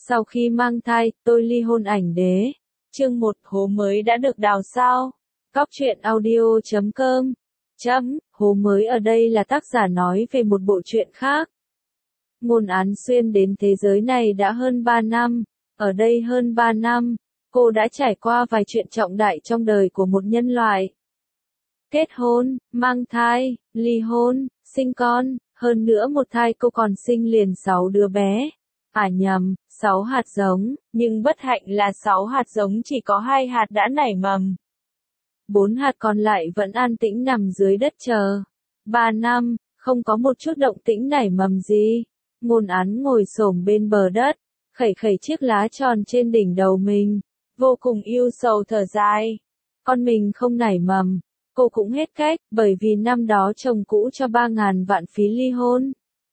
Sau khi mang thai, tôi ly hôn ảnh đế. Chương 1 hố mới đã được đào sao? Cóc truyện audio.com Hố mới ở đây là tác giả nói về một bộ truyện khác. Ngôn Án Xuyên đến thế giới này đã hơn 3 năm. Ở đây hơn 3 năm, cô đã trải qua vài chuyện trọng đại trong đời của một nhân loại. Kết hôn, mang thai, ly hôn, sinh con, hơn nữa một thai cô còn sinh liền 6 đứa bé. Nhầm, 6 hạt giống, nhưng bất hạnh là 6 hạt giống chỉ có 2 hạt đã nảy mầm. 4 hạt còn lại vẫn an tĩnh nằm dưới đất chờ. 3 năm, không có một chút động tĩnh nảy mầm gì. Ngôn Án ngồi xổm bên bờ đất, khẩy khẩy chiếc lá tròn trên đỉnh đầu mình, vô cùng ưu sầu thở dài. Con mình không nảy mầm, cô cũng hết cách, bởi vì năm đó chồng cũ cho 3.000 vạn phí ly hôn.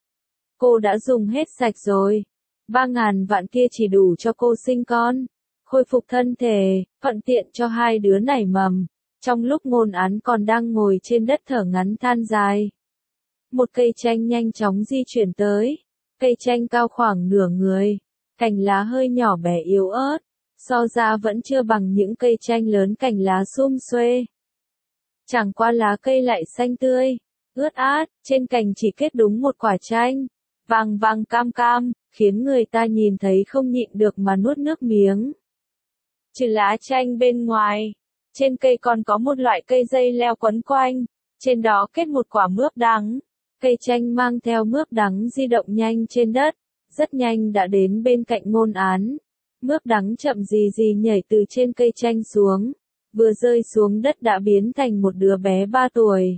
Cô đã dùng hết sạch rồi. 3.000 vạn kia chỉ đủ cho cô sinh con, khôi phục thân thể, thuận tiện cho 2 đứa nảy mầm. Trong lúc Ngôn Án còn đang ngồi trên đất thở ngắn than dài, một cây chanh nhanh chóng di chuyển tới. Cây chanh cao khoảng nửa người, cành lá hơi nhỏ bé yếu ớt, so ra vẫn chưa bằng những cây chanh lớn cành lá sum xuê. Chẳng qua lá cây lại xanh tươi, ướt át, trên cành chỉ kết đúng một quả chanh, vàng vàng cam cam, khiến người ta nhìn thấy không nhịn được mà nuốt nước miếng. Trừ lá chanh bên ngoài, trên cây còn có một loại cây dây leo quấn quanh, trên đó kết một quả mướp đắng. Cây chanh mang theo mướp đắng di động nhanh trên đất, rất nhanh đã đến bên cạnh Ngôn Án. Mướp đắng chậm gì gì nhảy từ trên cây chanh xuống, vừa rơi xuống đất đã biến thành một đứa bé 3 tuổi.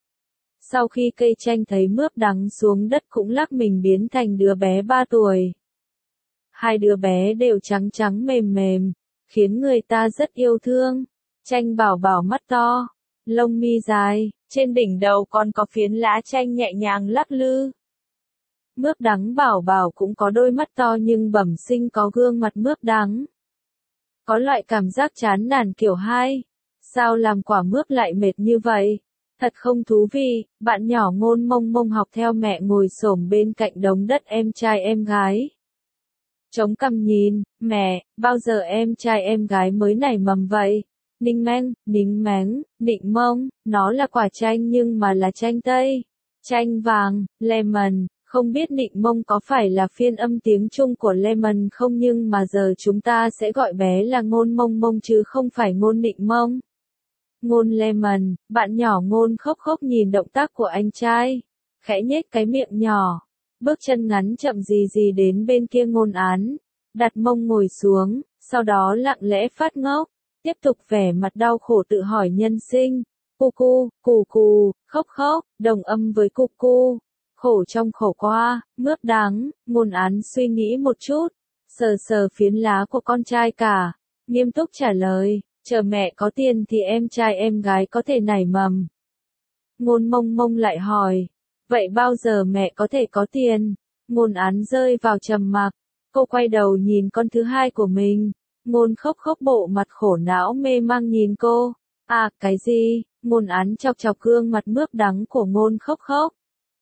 Sau khi cây chanh thấy mướp đắng xuống đất cũng lắc mình biến thành đứa bé 3 tuổi. 2 đứa bé đều trắng trắng mềm mềm, khiến người ta rất yêu thương. Chanh bảo bảo mắt to, lông mi dài, trên đỉnh đầu còn có phiến lá chanh nhẹ nhàng lắc lư. Mướp đắng bảo bảo cũng có đôi mắt to nhưng bẩm sinh có gương mặt mướp đắng. Có loại cảm giác chán nản kiểu 2. Sao làm quả mướp lại mệt như vậy? Thật không thú vị. Bạn nhỏ Ngôn Mông Mông học theo mẹ ngồi xổm bên cạnh đống đất em trai em gái. Chống cằm nhìn, mẹ, bao giờ em trai em gái mới nảy mầm vậy? Ninh men, nính mén, nịnh mông, nó là quả chanh nhưng mà là chanh tây. Chanh vàng, lemon, không biết nịnh mông có phải là phiên âm tiếng Trung của lemon không nhưng mà giờ chúng ta sẽ gọi bé là Ngôn Mông Mông chứ không phải Ngôn Nịnh Mông. Ngôn lemon, bạn nhỏ Ngôn khóc khóc nhìn động tác của anh trai, khẽ nhếch cái miệng nhỏ, bước chân ngắn chậm gì gì đến bên kia Ngôn Án, đặt mông ngồi xuống, sau đó lặng lẽ phát ngốc. Tiếp tục vẻ mặt đau khổ tự hỏi nhân sinh. Cu cu, cù cù, khóc khóc, đồng âm với cu cu. Khổ trong khổ qua, mướp đắng, Ngôn Án suy nghĩ một chút. Sờ sờ phiến lá của con trai cả. Nghiêm túc trả lời, chờ mẹ có tiền thì em trai em gái có thể nảy mầm. Ngôn Mông Mông lại hỏi, vậy bao giờ mẹ có thể có tiền? Ngôn Án rơi vào trầm mặc. Cô quay đầu nhìn con thứ hai của mình. Ngôn khóc khóc bộ mặt khổ não mê mang nhìn cô. Cái gì? Ngôn Án chọc chọc gương mặt mướp đắng của Ngôn khóc khóc.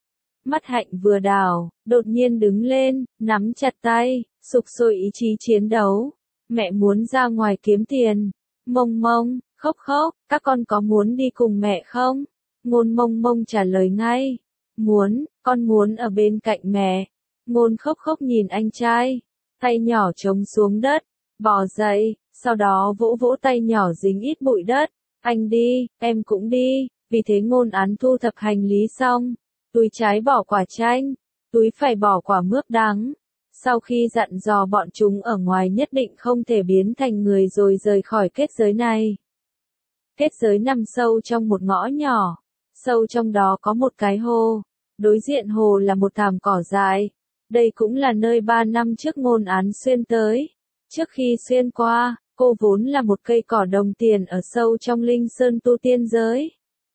Mắt hạnh vừa đảo, đột nhiên đứng lên, nắm chặt tay, sục sôi ý chí chiến đấu. Mẹ muốn ra ngoài kiếm tiền. Mông Mông, khóc khóc, các con có muốn đi cùng mẹ không? Ngôn Mông Mông trả lời ngay. Muốn, con muốn ở bên cạnh mẹ. Ngôn khóc khóc nhìn anh trai, tay nhỏ trống xuống đất. Bò dậy, sau đó vỗ vỗ tay nhỏ dính ít bụi đất. Anh đi, em cũng đi. Vì thế Ngôn Án thu thập hành lý xong. Túi trái bỏ quả chanh, túi phải bỏ quả mướp đắng. Sau khi dặn dò bọn chúng ở ngoài nhất định không thể biến thành người rồi rời khỏi kết giới này. Kết giới nằm sâu trong một ngõ nhỏ. Sâu trong đó có một cái hồ. Đối diện hồ là một thảm cỏ dài. Đây cũng là nơi 3 năm trước Ngôn Án xuyên tới. Trước khi xuyên qua, cô vốn là một cây cỏ đồng tiền ở sâu trong linh sơn tu tiên giới.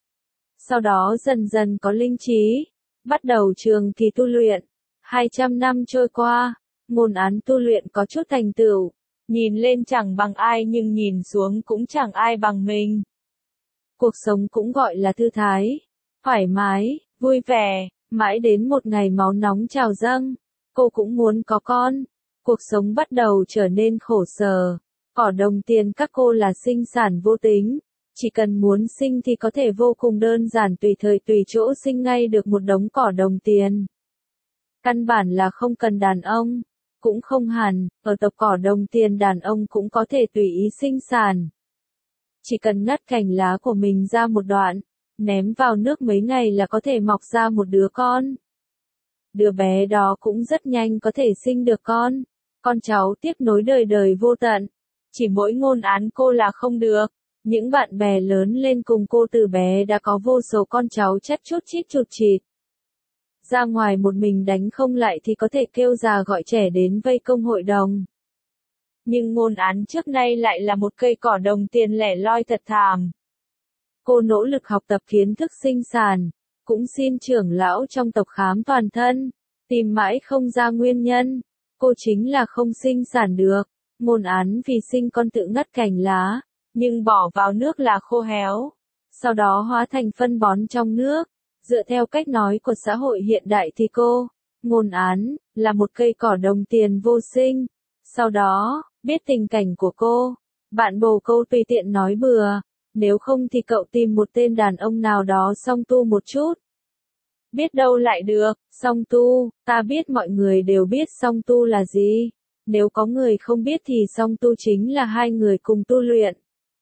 Sau đó dần dần có linh trí, bắt đầu trường kỳ tu luyện. 200 năm trôi qua, Ngôn Án tu luyện có chút thành tựu. Nhìn lên chẳng bằng ai nhưng nhìn xuống cũng chẳng ai bằng mình. Cuộc sống cũng gọi là thư thái, thoải mái, vui vẻ, mãi đến một ngày máu nóng trào dâng. Cô cũng muốn có con. Cuộc sống bắt đầu trở nên khổ sở. Cỏ đồng tiền các cô là sinh sản vô tính. Chỉ cần muốn sinh thì có thể vô cùng đơn giản tùy thời tùy chỗ sinh ngay được một đống cỏ đồng tiền. Căn bản là không cần đàn ông. Cũng không hẳn, ở tộc cỏ đồng tiền đàn ông cũng có thể tùy ý sinh sản. Chỉ cần ngắt cành lá của mình ra một đoạn, ném vào nước mấy ngày là có thể mọc ra một đứa con. Đứa bé đó cũng rất nhanh có thể sinh được con cháu tiếp nối đời đời vô tận. Chỉ mỗi Ngôn Án cô là không được. Những bạn bè lớn lên cùng cô từ bé đã có vô số con cháu chất chút chít chụt chịt. Ra ngoài một mình đánh không lại thì có thể kêu già gọi trẻ đến vây công hội đồng. Nhưng Ngôn Án trước nay lại là một cây cỏ đồng tiền lẻ loi thật thảm. Cô nỗ lực học tập kiến thức sinh sản, cũng xin trưởng lão trong tộc khám toàn thân, tìm mãi không ra nguyên nhân. Cô chính là không sinh sản được. Ngôn Án vì sinh con tự ngắt cành lá, nhưng bỏ vào nước là khô héo. Sau đó hóa thành phân bón trong nước. Dựa theo cách nói của xã hội hiện đại thì cô, Ngôn Án, là một cây cỏ đồng tiền vô sinh. Sau đó, biết tình cảnh của cô, bạn bồ câu tùy tiện nói bừa, nếu không thì cậu tìm một tên đàn ông nào đó song tu một chút. Biết đâu lại được, song tu, ta biết mọi người đều biết song tu là gì. Nếu có người không biết thì song tu chính là hai người cùng tu luyện.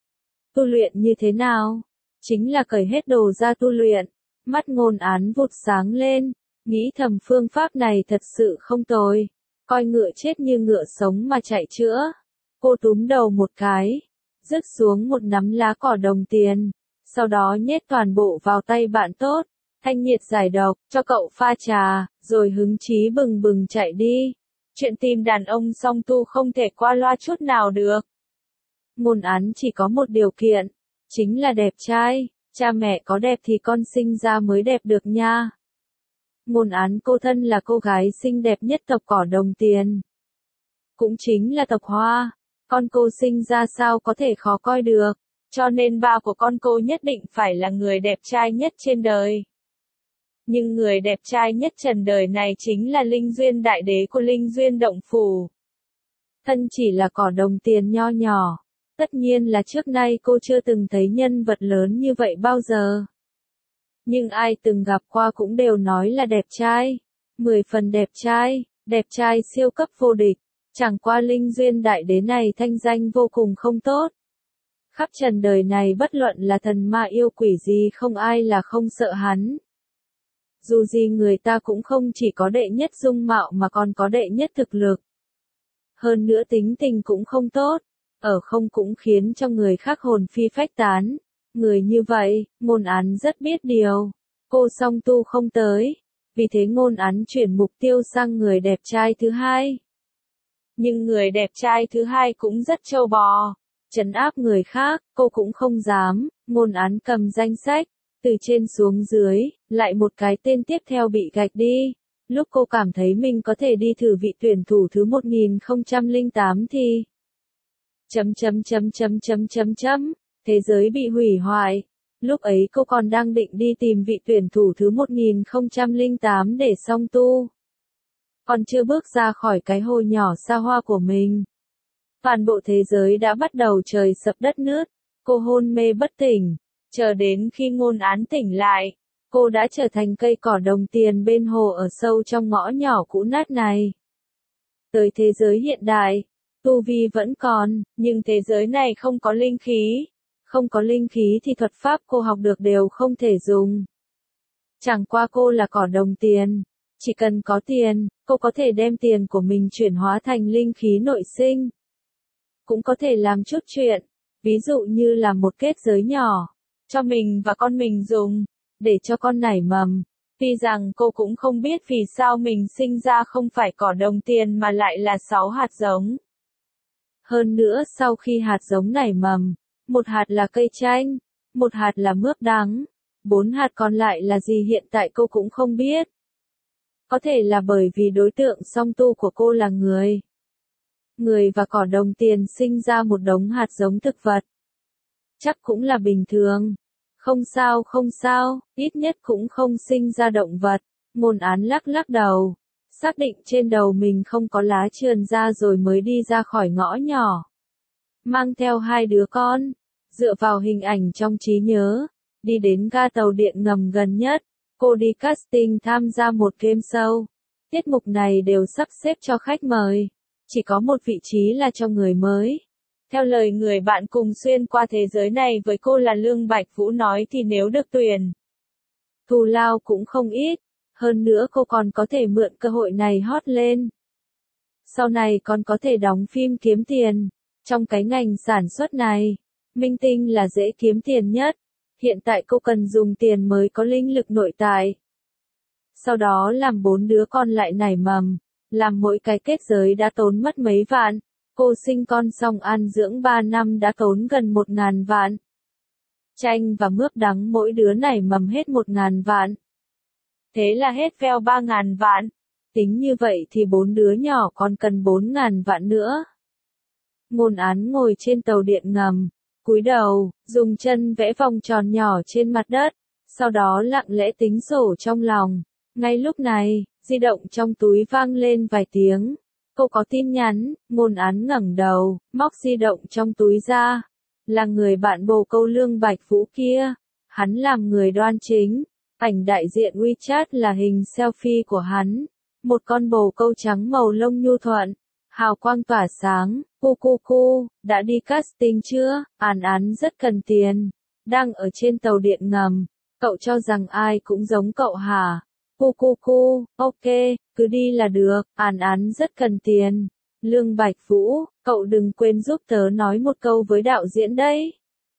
Tu luyện như thế nào? Chính là cởi hết đồ ra tu luyện. Mắt Ngôn Án vụt sáng lên, nghĩ thầm phương pháp này thật sự không tồi. Coi ngựa chết như ngựa sống mà chạy chữa. Cô túm đầu một cái, rứt xuống một nắm lá cỏ đồng tiền, sau đó nhét toàn bộ vào tay bạn tốt, thanh nhiệt giải độc, cho cậu pha trà, rồi hứng chí bừng bừng chạy đi. Chuyện tìm đàn ông song tu không thể qua loa chút nào được. Ngôn Án chỉ có một điều kiện, chính là đẹp trai. Cha mẹ có đẹp thì con sinh ra mới đẹp được nha. Ngôn Án cô thân là cô gái xinh đẹp nhất tộc cỏ đồng tiền. Cũng chính là tộc Hoa. Con cô sinh ra sao có thể khó coi được. Cho nên ba của con cô nhất định phải là người đẹp trai nhất trên đời. Nhưng người đẹp trai nhất trần đời này chính là Linh Duyên Đại Đế của Linh Duyên Động Phủ. Thân chỉ là cỏ đồng tiền nho nhỏ. Tất nhiên là trước nay cô chưa từng thấy nhân vật lớn như vậy bao giờ. Nhưng ai từng gặp qua cũng đều nói là đẹp trai. 10 phần đẹp trai siêu cấp vô địch. Chẳng qua Linh Duyên Đại Đế này thanh danh vô cùng không tốt. Khắp trần đời này bất luận là thần ma yêu quỷ gì không ai là không sợ hắn. Dù gì người ta cũng không chỉ có đệ nhất dung mạo mà còn có đệ nhất thực lực. Hơn nữa tính tình cũng không tốt. Ở không cũng khiến cho người khác hồn phi phách tán. Người như vậy, Ngôn Án rất biết điều. Cô song tu không tới. Vì thế Ngôn Án chuyển mục tiêu sang người đẹp trai thứ hai. Nhưng người đẹp trai thứ hai cũng rất trâu bò. Trấn áp người khác, cô cũng không dám. Ngôn Án cầm danh sách. Từ trên xuống dưới, lại một cái tên tiếp theo bị gạch đi. Lúc cô cảm thấy mình có thể đi thử vị tuyển thủ thứ 1008 thì... Thế giới bị hủy hoại. Lúc ấy cô còn đang định đi tìm vị tuyển thủ thứ 1008 để song tu. Còn chưa bước ra khỏi cái hồ nhỏ xa hoa của mình. Toàn bộ thế giới đã bắt đầu trời sập đất nứt. Cô hôn mê bất tỉnh. Chờ đến khi Ngôn Án tỉnh lại, cô đã trở thành cây cỏ đồng tiền bên hồ ở sâu trong ngõ nhỏ cũ nát này. Tới thế giới hiện đại, tu vi vẫn còn, nhưng thế giới này không có linh khí. Không có linh khí thì thuật pháp cô học được đều không thể dùng. Chẳng qua cô là cỏ đồng tiền. Chỉ cần có tiền, cô có thể đem tiền của mình chuyển hóa thành linh khí nội sinh. Cũng có thể làm chút chuyện, ví dụ như là một kết giới nhỏ, cho mình và con mình dùng, để cho con nảy mầm. Tuy rằng cô cũng không biết vì sao mình sinh ra không phải cỏ đồng tiền mà lại là 6 hạt giống. Hơn nữa sau khi hạt giống nảy mầm, một hạt là cây chanh, một hạt là mướp đắng, 4 hạt còn lại là gì hiện tại cô cũng không biết. Có thể là bởi vì đối tượng song tu của cô là người. Người và cỏ đồng tiền sinh ra một đống hạt giống thực vật. Chắc cũng là bình thường. Không sao, ít nhất cũng không sinh ra động vật. Ngôn Án lắc lắc đầu. xác định trên đầu mình không có lá trườn ra rồi mới đi ra khỏi ngõ nhỏ. Mang theo hai đứa con, dựa vào hình ảnh trong trí nhớ, đi đến ga tàu điện ngầm gần nhất, cô đi casting tham gia một game show. Tiết mục này đều sắp xếp cho khách mời, chỉ có một vị trí là cho người mới. Theo lời người bạn cùng xuyên qua thế giới này với cô là Lương Bạch Vũ nói thì nếu được tuyển, thù lao cũng không ít, hơn nữa cô còn có thể mượn cơ hội này hot lên. Sau này còn có thể đóng phim kiếm tiền. Trong cái ngành sản xuất này, minh tinh là dễ kiếm tiền nhất. Hiện tại cô cần dùng tiền mới có linh lực nội tại. Sau đó làm 4 đứa con lại nảy mầm, làm mỗi cái kết giới đã tốn mất mấy vạn. Cô sinh con xong ăn dưỡng 3 năm đã tốn gần 1.000 vạn. Chanh và mướp đắng mỗi đứa nảy mầm hết 1.000 vạn. Thế là hết veo 3.000 vạn. Tính như vậy thì 4 đứa nhỏ còn cần 4.000 vạn nữa. Ngôn Án ngồi trên tàu điện ngầm, cúi đầu, dùng chân vẽ vòng tròn nhỏ trên mặt đất, sau đó lặng lẽ tính sổ trong lòng. Ngay lúc này, di động trong túi vang lên vài tiếng. Cô có tin nhắn, Ngôn Án ngẩng đầu, móc di động trong túi ra. Là người bạn bồ câu Lương Bạch Vũ kia. Hắn làm người đoan chính. Ảnh đại diện WeChat là hình selfie của hắn. Một con bồ câu trắng màu lông nhu thuận. Hào quang tỏa sáng, cu, đã đi casting chưa? Án rất cần tiền. Đang ở trên tàu điện ngầm. Cậu cho rằng ai cũng giống cậu hả? Cu, ok, cứ đi là được. Án rất cần tiền. Lương Bạch Vũ, cậu đừng quên giúp tớ nói một câu với đạo diễn đấy.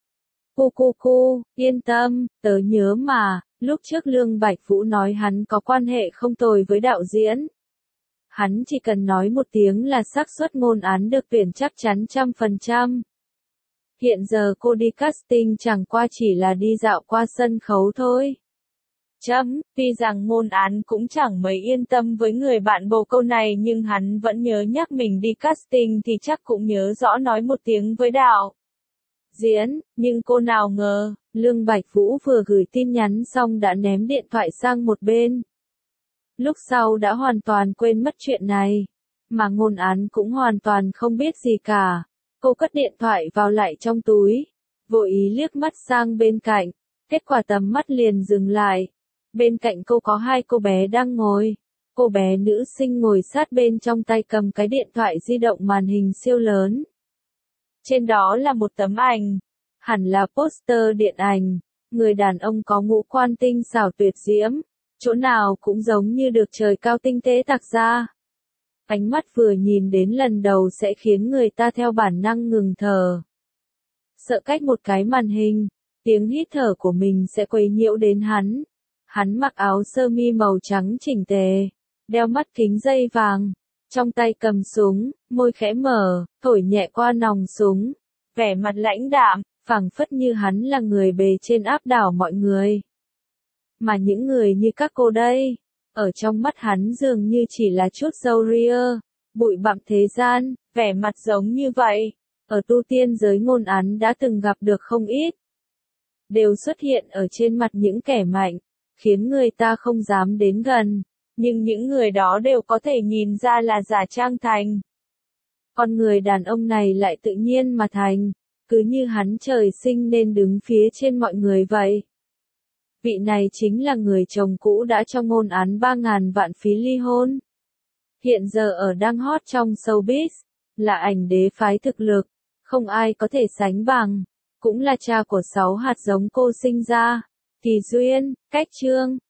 Cu, yên tâm, tớ nhớ mà. Lúc trước Lương Bạch Vũ nói hắn có quan hệ không tồi với đạo diễn. Hắn chỉ cần nói một tiếng là xác suất Ngôn Án được tuyển chắc chắn 100%. Hiện giờ cô đi casting chẳng qua chỉ là đi dạo qua sân khấu thôi. Tuy rằng Ngôn Án cũng chẳng mấy yên tâm với người bạn bồ câu này nhưng hắn vẫn nhớ nhắc mình đi casting thì chắc cũng nhớ rõ nói một tiếng với đạo diễn, nhưng cô nào ngờ, Lương Bạch Vũ vừa gửi tin nhắn xong đã ném điện thoại sang một bên. Lúc sau đã hoàn toàn quên mất chuyện này, mà Ngôn Án cũng hoàn toàn không biết gì cả. Cô cất điện thoại vào lại trong túi, vô ý liếc mắt sang bên cạnh, kết quả tầm mắt liền dừng lại. Bên cạnh cô có hai cô bé đang ngồi. Cô bé nữ sinh ngồi sát bên trong tay cầm cái điện thoại di động màn hình siêu lớn. Trên đó là một tấm ảnh, hẳn là poster điện ảnh. Người đàn ông có ngũ quan tinh xảo tuyệt diễm, chỗ nào cũng giống như được trời cao tinh tế tạc ra. Ánh mắt vừa nhìn đến lần đầu sẽ khiến người ta theo bản năng ngừng thở. Sợ cách một cái màn hình, tiếng hít thở của mình sẽ quấy nhiễu đến hắn. Hắn mặc áo sơ mi màu trắng chỉnh tề, đeo mắt kính dây vàng, trong tay cầm súng, môi khẽ mở, thổi nhẹ qua nòng súng, vẻ mặt lãnh đạm, phảng phất như hắn là người bề trên áp đảo mọi người. Mà những người như các cô đây, ở trong mắt hắn dường như chỉ là chút râu ria, bụi bặm thế gian, vẻ mặt giống như vậy. Ở tu tiên giới Ngôn Án đã từng gặp được không ít. Đều xuất hiện ở trên mặt những kẻ mạnh, khiến người ta không dám đến gần, nhưng những người đó đều có thể nhìn ra là giả trang thành. Con người đàn ông này lại tự nhiên mà thành, cứ như hắn trời sinh nên đứng phía trên mọi người vậy. Vị này chính là người chồng cũ đã cho Ngôn Án 3.000 vạn phí ly hôn. Hiện giờ ở đang hot trong showbiz, là ảnh đế phái thực lực, không ai có thể sánh bằng, cũng là cha của 6 hạt giống cô sinh ra. Kỳ duyên, cách chương.